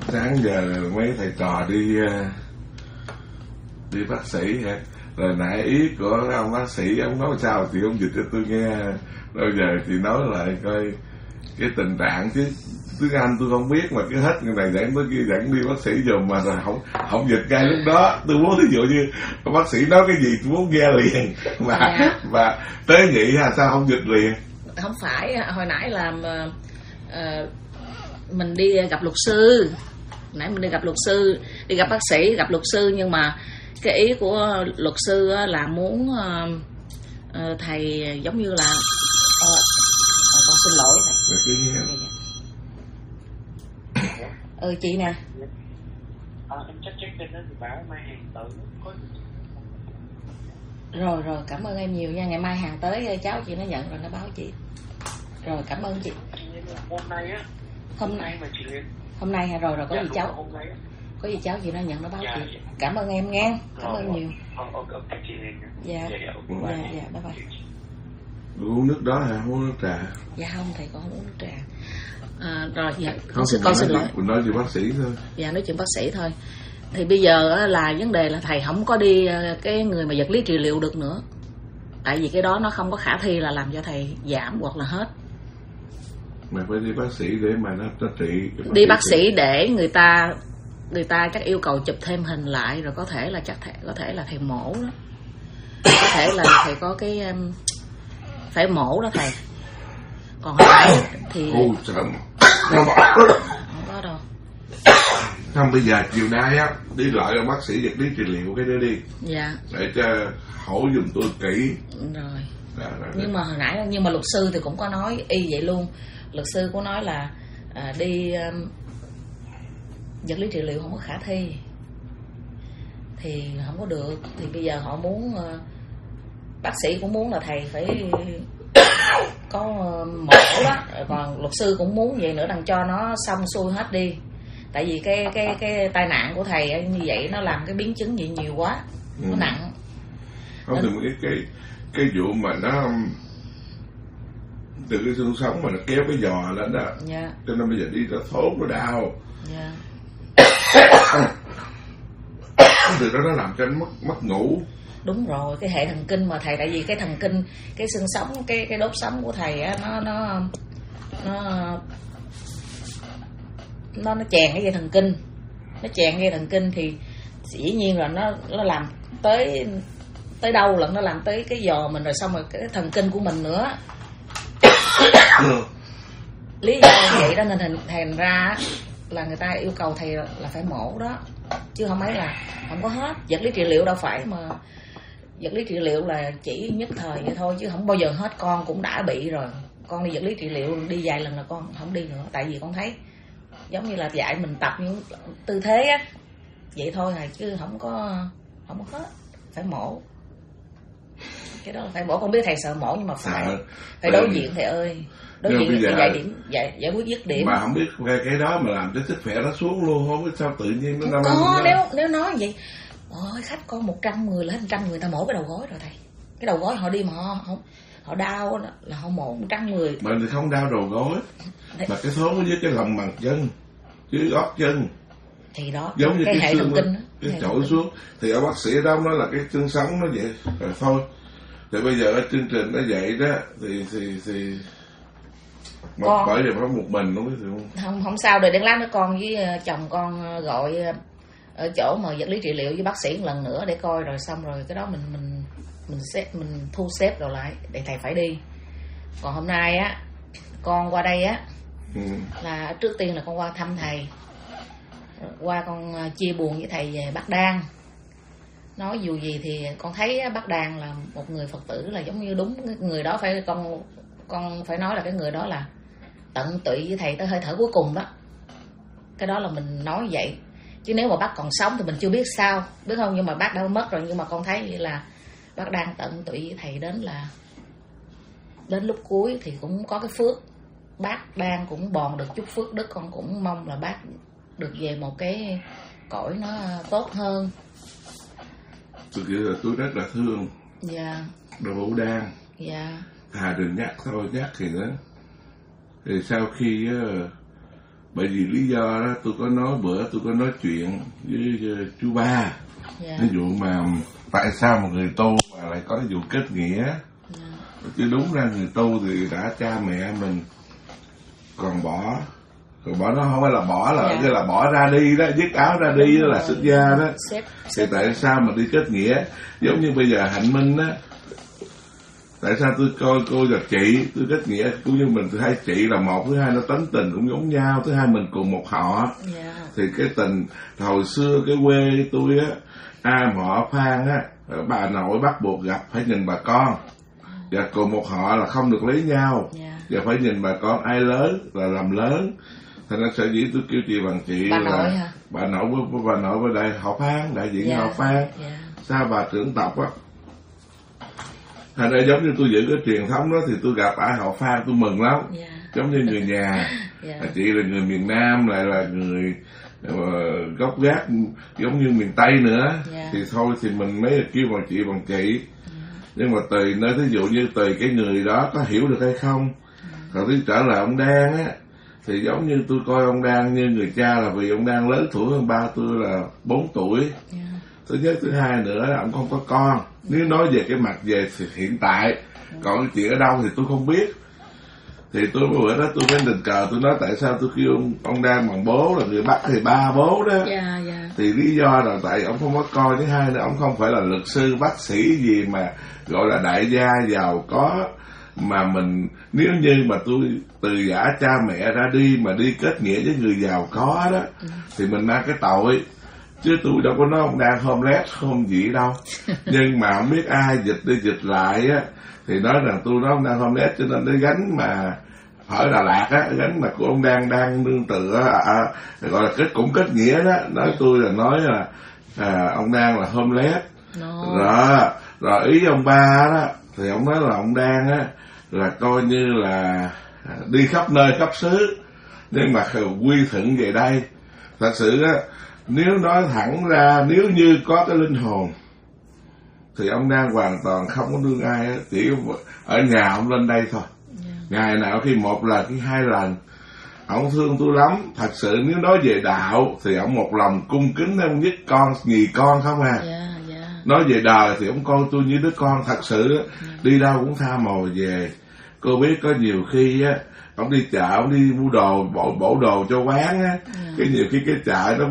sáng giờ mấy thầy trò đi bác sĩ hả? Rồi nãy ý của ông bác sĩ ông nói sao thì ông dịch cho tôi nghe. Rồi giờ thì nói lại coi cái tình trạng chứ tiếng Anh tôi không biết mà cứ hết người này dẫn tới kia dẫn đi bác sĩ dùm mà rồi không dịch ngay lúc đó. Tôi muốn ví dụ như bác sĩ nói cái gì tôi muốn nghe liền mà tế nhị ha sao không dịch liền? Không phải, hồi nãy là mình đi gặp luật sư, nãy mình đi gặp luật sư, đi gặp bác sĩ, gặp luật sư, nhưng mà cái ý của luật sư là muốn thầy giống như là con xin lỗi thầy. Chị nè. Em check bên đó thì báo mai hàng tới có. Rồi cảm ơn em nhiều nha, ngày mai hàng tới cháu chị nó nhận rồi nó báo chị. Rồi cảm ơn chị. Hôm nay á. Hôm nay mà chị lên. Hôm nay hả? Rồi có gì cháu. Hôm nay á. Có gì cháu chị nó nhận nó báo chị. Cảm ơn em nghe. Cảm ơn nhiều. Chị lên. Dạ. Bye bye. Uống nước đó hả? Uống nước trà? Dạ không, thầy con không uống nước trà. Rồi dạ, con xin lỗi. Mình nói chuyện bác sĩ thôi. Dạ, nói chuyện bác sĩ thôi. Thì bây giờ là vấn đề là thầy không có đi cái người mà vật lý trị liệu được nữa. Tại vì cái đó nó không có khả thi là làm cho thầy giảm hoặc là hết. Mà phải đi bác sĩ để mà nó trị. Đi bác sĩ để người ta chắc yêu cầu chụp thêm hình lại rồi có thể là có thể là thầy mổ đó. Có thể là thầy có cái phải mổ đó thầy. Còn hồi nãy thì không có đâu. Không, bây giờ chiều nay á đi lại là bác sĩ vật lý trị liệu cái đó đi. Dạ. Để cho hỏi giùm tôi kỹ. Rồi. Rồi. Nhưng mà hồi nãy luật sư thì cũng có nói y vậy luôn. Luật sư có nói là đi vật lý trị liệu không có khả thi thì không có được. Thì bây giờ họ muốn bác sĩ cũng muốn là thầy phải có mổ đó, còn luật sư cũng muốn vậy nữa, đừng cho nó xong xuôi hết đi. Tại vì cái tai nạn của thầy như vậy nó làm cái biến chứng vậy nhiều quá, nó nặng. Không thì cái vụ mà nó từ cái xương sống mà nó kéo cái giò lên đó. Dạ. Cho nên bây giờ đi ra thốt nó đau. Dạ. Từ đó nó làm cho anh mất ngủ. Đúng rồi, cái hệ thần kinh mà thầy, tại vì cái thần kinh, cái xương sống, cái đốt sống của thầy á, nó chèn cái dây thần kinh, nó chèn dây thần kinh thì dĩ nhiên là nó làm tới đâu lận, nó làm tới cái giò mình rồi, xong rồi cái thần kinh của mình nữa. Lý do vậy đó nên thành ra là người ta yêu cầu thầy là phải mổ đó, chứ không ấy là không có hết. Vật lý trị liệu đâu phải mà, vật lý trị liệu là chỉ nhất thời vậy thôi chứ không bao giờ hết. Con cũng đã bị rồi, con đi vật lý trị liệu đi vài lần là con không đi nữa, tại vì con thấy giống như là dạy mình tập những tư thế á vậy thôi à, chứ không có hết. Phải mổ, cái đó là phải mổ. Con biết thầy sợ mổ nhưng mà phải đối diện thầy ơi, đối diện thì giải quyết dứt điểm. Mà không biết cái đó mà làm cho sức khỏe nó xuống luôn, không biết sao tự nhiên nó có. Nếu nói vậy, ôi khách có 100 người là 100 người ta mổ cái đầu gối rồi thầy. Cái đầu gối họ đi mà họ đau là họ mổ 100 người. Mình thì không đau đầu gối mà cái thốn với cái lòng bàn chân chứ gót chân thì đó giống như cái hệ thần kinh cái chổi xuống thì ở bác sĩ đó nói là cái xương sống nó vậy rồi thôi. Thì bây giờ ở chương trình nó vậy đó thì con bởi vì có một mình không biết thì không sao. Rồi đến lát nữa con với chồng con gọi ở chỗ mà vật lý trị liệu với bác sĩ một lần nữa để coi, rồi xong rồi cái đó mình thu xếp rồi lại để thầy phải đi. Còn hôm nay á con qua đây á là trước tiên là con qua thăm thầy, qua con chia buồn với thầy về bác Đan. Nói dù gì thì con thấy bác Đan là một người Phật tử, là giống như đúng người đó, phải con phải nói là cái người đó là tận tụy với thầy tới hơi thở cuối cùng đó. Cái đó là mình nói vậy, chứ nếu mà bác còn sống thì mình chưa biết sao, biết không. Nhưng mà bác đã mất rồi, nhưng mà con thấy như là bác đang tận tụy với thầy đến lúc cuối thì cũng có cái phước. Bác đang cũng bòn được chút phước đức, con cũng mong là bác được về một cái cõi nó tốt hơn. Tôi nghĩ là tôi rất là thương. Dạ. Đồ Vũ Đan. Dạ. Đừng nhắc thôi, nhắc thì đó. Thì sau khi Bởi vì lý do đó tôi có nói bữa tôi có nói chuyện với chú Ba. Ví dụ mà tại sao một người tu mà lại có vụ kết nghĩa. Chứ đúng ra người tu thì đã cha mẹ mình còn bỏ nó không phải là bỏ là cái là bỏ ra đi đó, dứt áo ra đi đó là xuất gia đó. Thì tại sao mà đi kết nghĩa? Giống như bây giờ Hạnh Minh á, tại sao tôi coi cô và chị tôi kết nghĩa cũng như mình, tôi thấy chị là một, thứ hai nó tính tình cũng giống nhau, thứ hai mình cùng một họ. Thì cái tình hồi xưa cái quê tôi á, ai mà họ Phan á, bà nội bắt buộc gặp phải nhìn bà con, và cùng một họ là không được lấy nhau, và phải nhìn bà con ai lớn là làm lớn. Thành ra sở dĩ tôi kêu chị bằng chị bà là nội hả? bà nội bên đây họ Phan, đại diện họ Phan. Sao bà trưởng tộc á. Thành ra giống như tôi giữ cái truyền thống đó thì tôi gặp ai họ Phan tôi mừng lắm. Giống như người nhà. Chị là người miền Nam, lại là người gốc gác giống như miền Tây nữa. Thì thôi thì mình mới kêu bằng chị bằng chị. Nhưng mà tùy nơi, thí dụ như tùy cái người đó có hiểu được hay không. Còn tôi trở lại ông Đan á, thì giống như tôi coi ông Đan như người cha là vì ông Đan lớn tuổi hơn ba tôi là 4 tuổi. Thứ nhất, thứ hai nữa là ông không có con. Nếu nói về cái mặt về hiện tại, còn cái chuyện ở đâu thì tôi không biết. Thì tôi bữa đó tôi mới tình cờ tôi nói tại sao tôi kêu ông Đan bằng bố là người Bắc thì ba bố đó. Thì lý do là tại ông không có con, thứ hai nữa ông không phải là luật sư bác sĩ gì mà gọi là đại gia giàu có. Mà mình nếu như mà tôi từ giả cha mẹ ra đi mà đi kết nghĩa với người giàu có đó, thì mình mang cái tội. Chứ tôi đâu có nói ông đang homeless không gì đâu. Nhưng mà không biết ai dịch đi dịch lại á, thì nói rằng tôi nói ông đang homeless cho nên cái gánh mà ở Đà Lạt á, gánh mà của ông đang nương tựa gọi là kết nghĩa đó, nói tôi là nói là ông đang là homeless. Rồi ý ông Ba đó thì ông nói là ông đang á là coi như là đi khắp nơi khắp xứ, nhưng mà quy thuận về đây. Thật sự á, nếu nói thẳng ra, nếu như có cái linh hồn thì ông đang hoàn toàn không có đương ai á, chỉ ở nhà ông lên đây thôi. Ngày nào khi một lần khi hai lần, ông thương tôi lắm. Thật sự nếu nói về đạo thì ông một lòng cung kính, ông nhất con nhì con không à. Nói về đời thì ông coi tôi như đứa con. Thật sự đi đâu cũng tha mồi về. Cô biết có nhiều khi á, ông đi chợ, ông đi mua đồ, bổ đồ cho quán á, cái nhiều khi cái chợ nó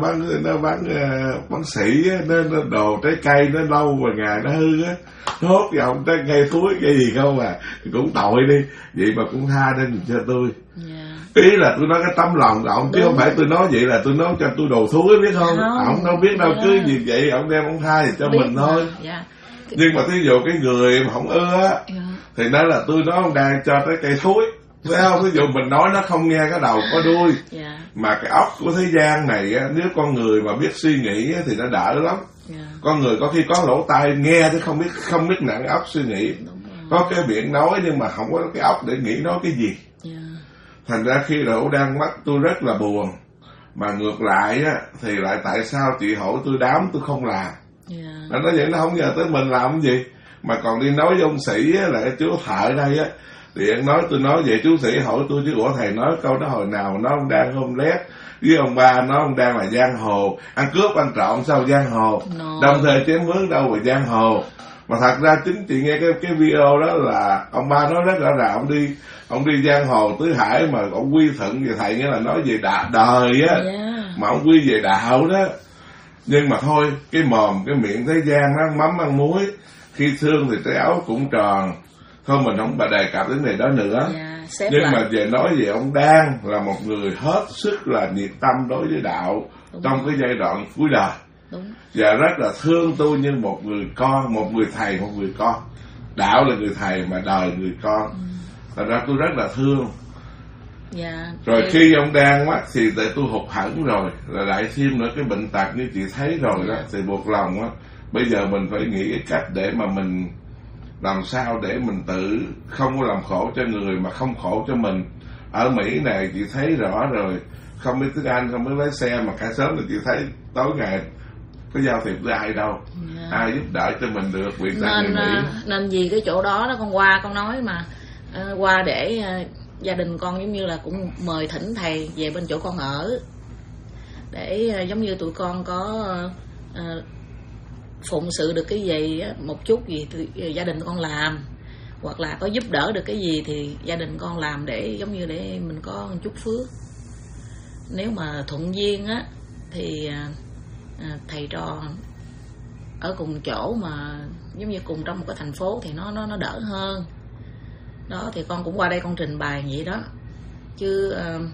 bán sỉ á, nó đồ trái cây nó lâu và ngày nó hư á, hốt vào ông trái cây thúi cái gì không à, cũng tội đi, vậy mà cũng tha nên cho tôi. Ý là tôi nói cái tấm lòng của ông, chứ không phải tôi nói vậy là tôi nói cho tôi đồ thúi, biết không? Ông đâu biết đâu, cứ gì vậy ông đem ông tha thì cho biết mình thôi. Nhưng mà thí dụ cái người mà không ưa á, thì nói là tôi nói ông đang cho trái cây thúi, thấy không? Ví dụ mình nói nó không nghe cái đầu có đuôi. Mà cái óc của thế gian này á, nếu con người mà biết suy nghĩ á, thì nó đỡ lắm. Con người có khi có lỗ tai nghe chứ không biết nặng óc suy nghĩ. Có cái miệng nói nhưng mà không có cái óc để nghĩ nói cái gì. Thành ra khi Đỗ đang mất tôi rất là buồn. Mà ngược lại á, thì lại tại sao chị hỏi tôi đám tôi không làm. Nó nói vậy, nó không nhờ tới mình làm cái gì. Mà còn đi nói với ông sĩ á, là cái chú thợ đây á, thì anh nói tôi nói vậy, chú sĩ hỏi tôi chứ ủa thầy nói câu đó hồi nào nó ông đang homeless, với ông Ba nói ông đang là giang hồ, ăn cướp ăn trộm sao giang hồ, đồng thời chém mướn đâu mà giang hồ. Mà thật ra chính chị nghe cái video đó là ông Ba nói rất rõ ràng, ông đi giang hồ tứ hải mà ông quy thuận về thầy, nghĩa là nói về đời á, mà ông quy về đạo đó. Nhưng mà thôi, cái mồm cái miệng thế gian nó ăn mắm ăn muối, khi thương thì trái áo cũng tròn. Thôi mình không đề cập đến này đó nữa. Nhưng lại. Mà về nói về ông Đan là một người hết sức là nhiệt tâm đối với đạo. Đúng trong cái giai đoạn cuối đời. Đúng. Và rất là thương tôi như một người con, một người thầy, một người con. Đạo là người thầy mà đời người con. Thành ra tôi rất là thương. Rồi khi ông Đan mất thì tại tôi hụt hẫng rồi, là lại thêm nữa cái bệnh tật như chị thấy rồi đó, thì buộc lòng á. Bây giờ mình phải nghĩ cái cách để mà mình làm sao để mình tự không có làm khổ cho người mà không khổ cho mình. Ở Mỹ này chị thấy rõ rồi, không biết tiếng Anh, không biết lái xe, mà cả sớm là chị thấy tối ngày có giao thiệp với ai đâu. Ai giúp đỡ cho mình được việc tại người Mỹ. Nên vì cái chỗ đó con qua con nói mà qua để gia đình con giống như là cũng mời thỉnh thầy về bên chỗ con ở, để giống như tụi con có phụng sự được cái gì một chút gì thì gia đình con làm, hoặc là có giúp đỡ được cái gì thì gia đình con làm, để giống như để mình có một chút phước. Nếu mà thuận duyên á thì thầy trò ở cùng chỗ mà giống như cùng trong một cái thành phố thì nó đỡ hơn. Đó thì con cũng qua đây con trình bày vậy đó, chứ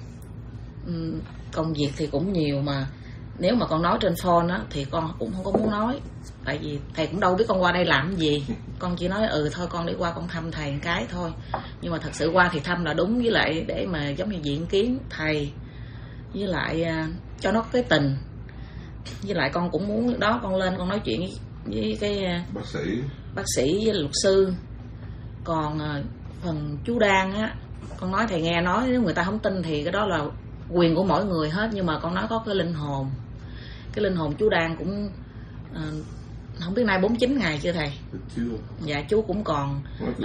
công việc thì cũng nhiều, mà nếu mà con nói trên phone á thì con cũng không có muốn nói, tại vì thầy cũng đâu biết con qua đây làm cái gì. Con chỉ nói thôi con đi qua con thăm thầy một cái thôi, nhưng mà thật sự qua thì thăm là đúng, với lại để mà giống như diện kiến thầy, với lại cho nó có cái tình. Với lại con cũng muốn đó, con lên con nói chuyện với cái bác sĩ với luật sư. Còn phần chú Đan á, con nói thầy nghe nói, nếu người ta không tin thì cái đó là quyền của mỗi người hết, nhưng mà con nói có cái linh hồn. Cái linh hồn chú Đan cũng không biết nay 49 ngày chưa thầy? Chưa. Dạ chú cũng còn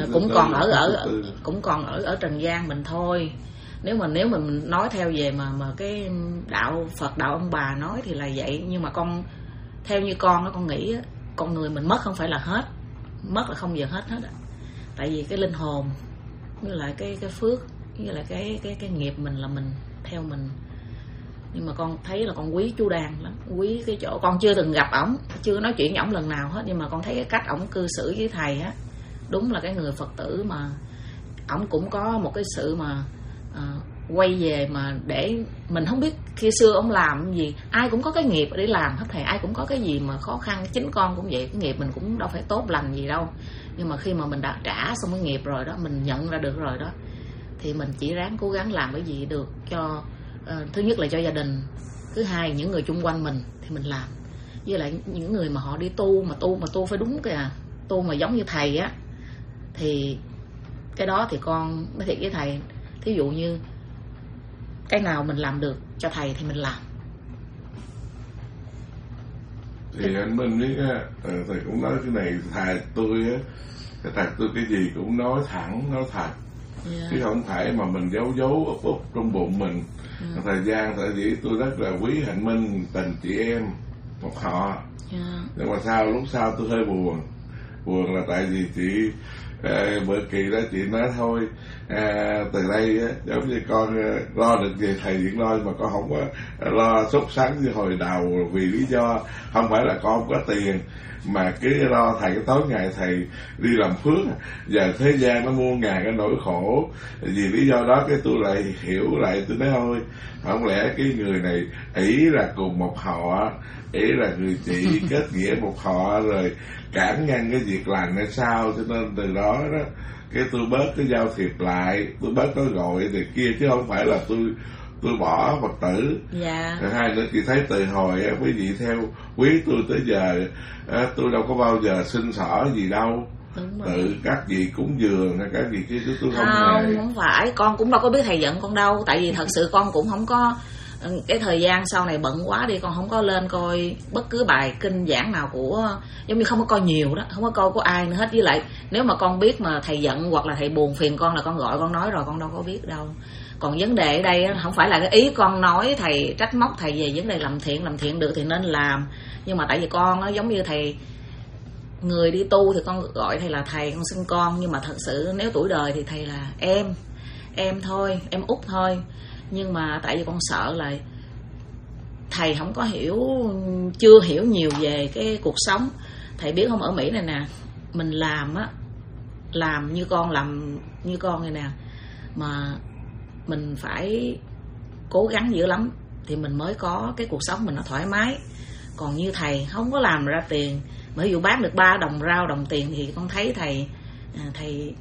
ở trần gian mình thôi. Nếu mà mình nói theo về mà cái đạo Phật, đạo ông bà nói thì là vậy, nhưng mà con theo như con đó, con nghĩ con người mình mất không phải là hết, mất là không giờ hết á. Tại vì cái linh hồn với lại cái phước với lại cái nghiệp mình là mình theo mình. Nhưng mà con thấy là con quý chú Đan lắm, quý cái chỗ con chưa từng gặp ổng, chưa nói chuyện với ổng lần nào hết, nhưng mà con thấy cái cách ổng cư xử với thầy á, đúng là cái người Phật tử mà ổng cũng có một cái sự mà quay về mà để mình không biết khi xưa ông làm cái gì. Ai cũng có cái nghiệp để làm hết thầy, ai cũng có cái gì mà khó khăn. Chính con cũng vậy, cái nghiệp mình cũng đâu phải tốt lành gì đâu, nhưng mà khi mà mình đã trả xong cái nghiệp rồi đó, mình nhận ra được rồi đó, thì mình chỉ ráng cố gắng làm cái gì được cho thứ nhất là cho gia đình, thứ hai những người chung quanh mình thì mình làm. Với lại những người mà họ đi tu mà tu phải đúng cái tu mà giống như thầy á, thì cái đó thì con nói thiệt với thầy, thí dụ như cái nào mình làm được cho thầy thì mình làm. Thì anh Minh biết thầy cũng nói cái này, thầy tôi cái gì cũng nói thẳng, nói thật, chứ không phải mà mình giấu úp trong bụng mình. Thời gian tại vì tôi rất là quý Hạnh Minh, tình chị em một họ. Nhưng mà lúc sau tôi hơi buồn là tại vì chị bữa kỳ đó chị nói thôi từ đây giống như con lo được gì thầy vẫn lo, mà con không có lo sốt sắng như hồi đầu, vì lý do không phải là con không có tiền, mà cứ lo thầy cái tối ngày thầy đi làm phước, giờ thế gian nó muôn ngàn cái nỗi khổ, vì lý do đó cái tôi lại hiểu lại, tôi nói thôi không lẽ cái người này ý là cùng một họ, ý là người chị kết nghĩa một họ rồi cản ngăn cái việc lành hay sao. Cho nên từ đó cái tôi bớt cái giao thiệp lại, tôi bớt có gọi thì kia, chứ không phải là tôi bỏ Phật tử. Hai nữa chị thấy từ hồi quý vị theo quý tôi tới giờ, tôi đâu có bao giờ xin xỏ gì đâu. Tự các vị cúng dường hay các vị kia tôi không phải, con cũng đâu có biết thầy giận con đâu, tại vì thật sự con cũng không có cái thời gian sau này bận quá đi, con không có lên coi bất cứ bài kinh giảng nào của, giống như không có coi nhiều đó, không có coi của ai nữa hết. Với lại nếu mà con biết mà thầy giận hoặc là thầy buồn phiền con là con gọi con nói rồi, con đâu có biết đâu. Còn vấn đề ở đây không phải là cái ý con nói thầy trách móc thầy về vấn đề làm thiện được thì nên làm, nhưng mà tại vì con nó giống như thầy, người đi tu thì con gọi thầy là thầy, con xưng con, nhưng mà thật sự nếu tuổi đời thì thầy là em thôi, em út thôi. Nhưng mà tại vì con sợ là thầy không có chưa hiểu nhiều về cái cuộc sống. Thầy biết không, ở Mỹ này nè, mình làm như con này nè, mà mình phải cố gắng dữ lắm thì mình mới có cái cuộc sống mình nó thoải mái. Còn như thầy không có làm ra tiền, mà ví dụ bán được 3 đồng rau đồng tiền thì con thấy thầy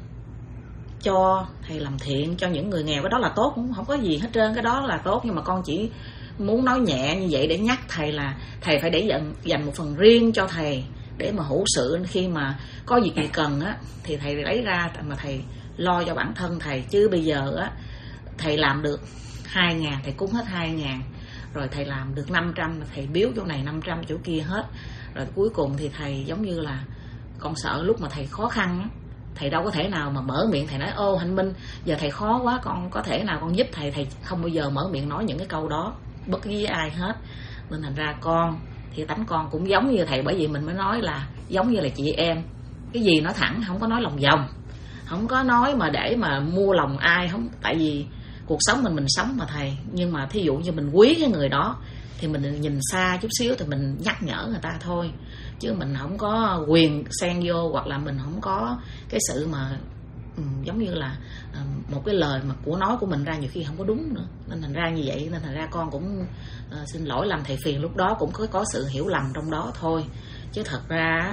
cho, thầy làm thiện cho những người nghèo, cái đó là tốt, cũng không có gì hết trơn, cái đó là tốt. Nhưng mà con chỉ muốn nói nhẹ như vậy để nhắc thầy là thầy phải để dành một phần riêng cho thầy, để mà hữu sự khi mà có việc gì cần á thì thầy lấy ra mà thầy lo cho bản thân thầy. Chứ bây giờ á thầy làm được 2.000 thầy cúng hết 2.000, rồi thầy làm được 500 thầy biếu chỗ này 500 chỗ kia hết, rồi cuối cùng thì thầy giống như là con sợ lúc mà thầy khó khăn á, thầy đâu có thể nào mà mở miệng thầy nói ô Hạnh Minh giờ thầy khó quá, con có thể nào con giúp thầy. Thầy không bao giờ mở miệng nói những cái câu đó bất kỳ với ai hết. Nên thành ra con thì tánh con cũng giống như thầy, bởi vì mình mới nói là giống như là chị em, cái gì nó thẳng, không có nói lòng vòng, không có nói mà để mà mua lòng ai. Không, tại vì cuộc sống mình sống mà thầy. Nhưng mà thí dụ như mình quý cái người đó thì mình nhìn xa chút xíu thì mình nhắc nhở người ta thôi, chứ mình không có quyền xen vô, hoặc là mình không có cái sự mà giống như là một cái lời mà của nói của mình ra nhiều khi không có đúng nữa. Nên thành ra như vậy, nên thành ra con cũng xin lỗi làm thầy phiền. Lúc đó cũng có sự hiểu lầm trong đó thôi, chứ thật ra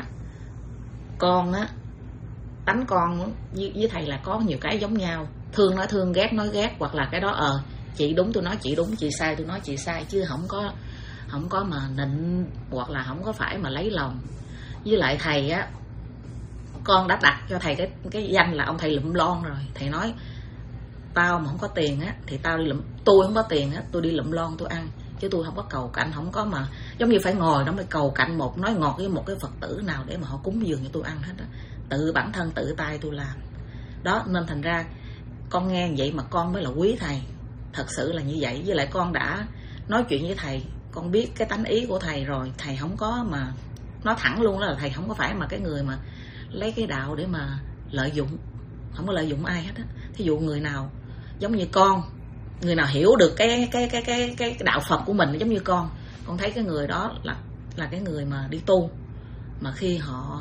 con á, tánh con với thầy là có nhiều cái giống nhau. Thương nói thương, ghét nói ghét, hoặc là cái đó chị đúng tôi nói chị đúng, chị sai tôi nói chị sai, chứ không có mà nịnh, hoặc là không có phải mà lấy lòng. Với lại thầy á, con đã đặt cho thầy cái danh là ông thầy lụm lon rồi. Thầy nói tao mà không có tiền á thì tôi không có tiền á, tôi đi lụm lon tôi ăn, chứ tôi không có cầu cạnh, không có mà giống như phải ngồi đó mới cầu cạnh nói ngọt với một cái Phật tử nào để mà họ cúng dường cho tôi ăn hết á. Tự bản thân tự tay tôi làm đó. Nên thành ra con nghe vậy mà con mới là quý thầy, thật sự là như vậy. Với lại con đã nói chuyện với thầy, con biết cái tánh ý của thầy rồi. Thầy không có mà nói thẳng luôn đó là thầy không có phải mà cái người mà lấy cái đạo để mà lợi dụng, không có lợi dụng ai hết á. Thí dụ người nào giống như con, người nào hiểu được cái đạo Phật của mình giống như con thấy cái người đó là cái người mà đi tu, mà khi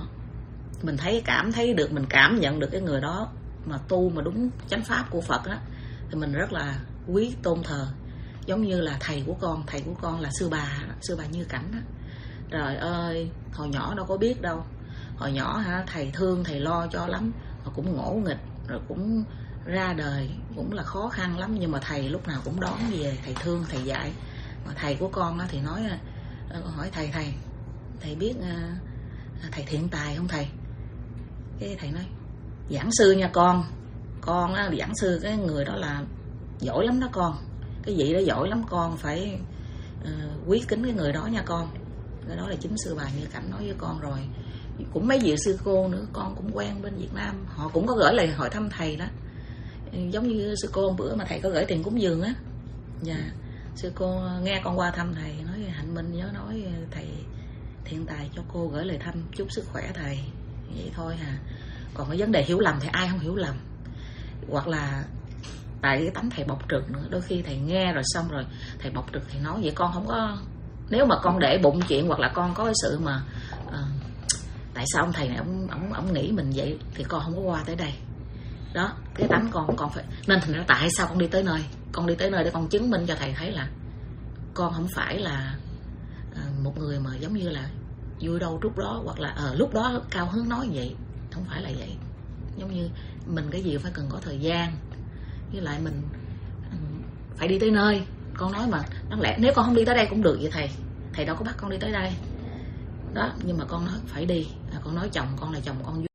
mình cảm thấy được, mình cảm nhận được cái người đó mà tu mà đúng chánh pháp của Phật á, thì mình rất là quý tôn thờ. Giống như là thầy của con là sư bà Như Cảnh á. Trời ơi, hồi nhỏ đâu có biết đâu, hồi nhỏ thầy thương thầy lo cho lắm, mà cũng ngỗ nghịch, rồi cũng ra đời cũng là khó khăn lắm, nhưng mà thầy lúc nào cũng đón về, thầy thương thầy dạy. Mà thầy của con thì nói, hỏi thầy biết thầy Thiện Tài không thầy? Cái thầy nói giảng sư nha con giảng sư, cái người đó là giỏi lắm đó con, cái vị đó giỏi lắm, con phải quý kính cái người đó nha con. Cái đó là chính sư bà Như Cảnh nói với con rồi. Cũng mấy vị sư cô nữa con cũng quen bên Việt Nam, họ cũng có gửi lời hỏi thăm thầy đó. Giống như sư cô bữa mà thầy có gửi tiền cúng dường á, sư cô nghe con qua thăm thầy nói Hạnh Minh nhớ nói thầy Thiện Tài cho cô gửi lời thăm chúc sức khỏe thầy, vậy thôi Còn cái vấn đề hiểu lầm thì ai không hiểu lầm, hoặc là tại cái tánh thầy bộc trực nữa. Đôi khi thầy nghe rồi xong rồi thầy bộc trực, thầy nói vậy con không có, nếu mà con để bụng chuyện, hoặc là con có cái sự mà tại sao ông thầy này ông nghĩ mình vậy, thì con không có qua tới đây đó. Cái tánh con phải, nên thành ra tại sao con đi tới nơi để con chứng minh cho thầy thấy là con không phải là một người mà giống như là vui đâu lúc đó, hoặc là lúc đó cao hứng nói vậy, không phải là vậy. Giống như mình cái gì phải cần có thời gian, với lại mình phải đi tới nơi. Con nói mà đáng lẽ nếu con không đi tới đây cũng được vậy thầy đâu có bắt con đi tới đây đó, nhưng mà con nói phải đi. Con nói chồng con là chồng con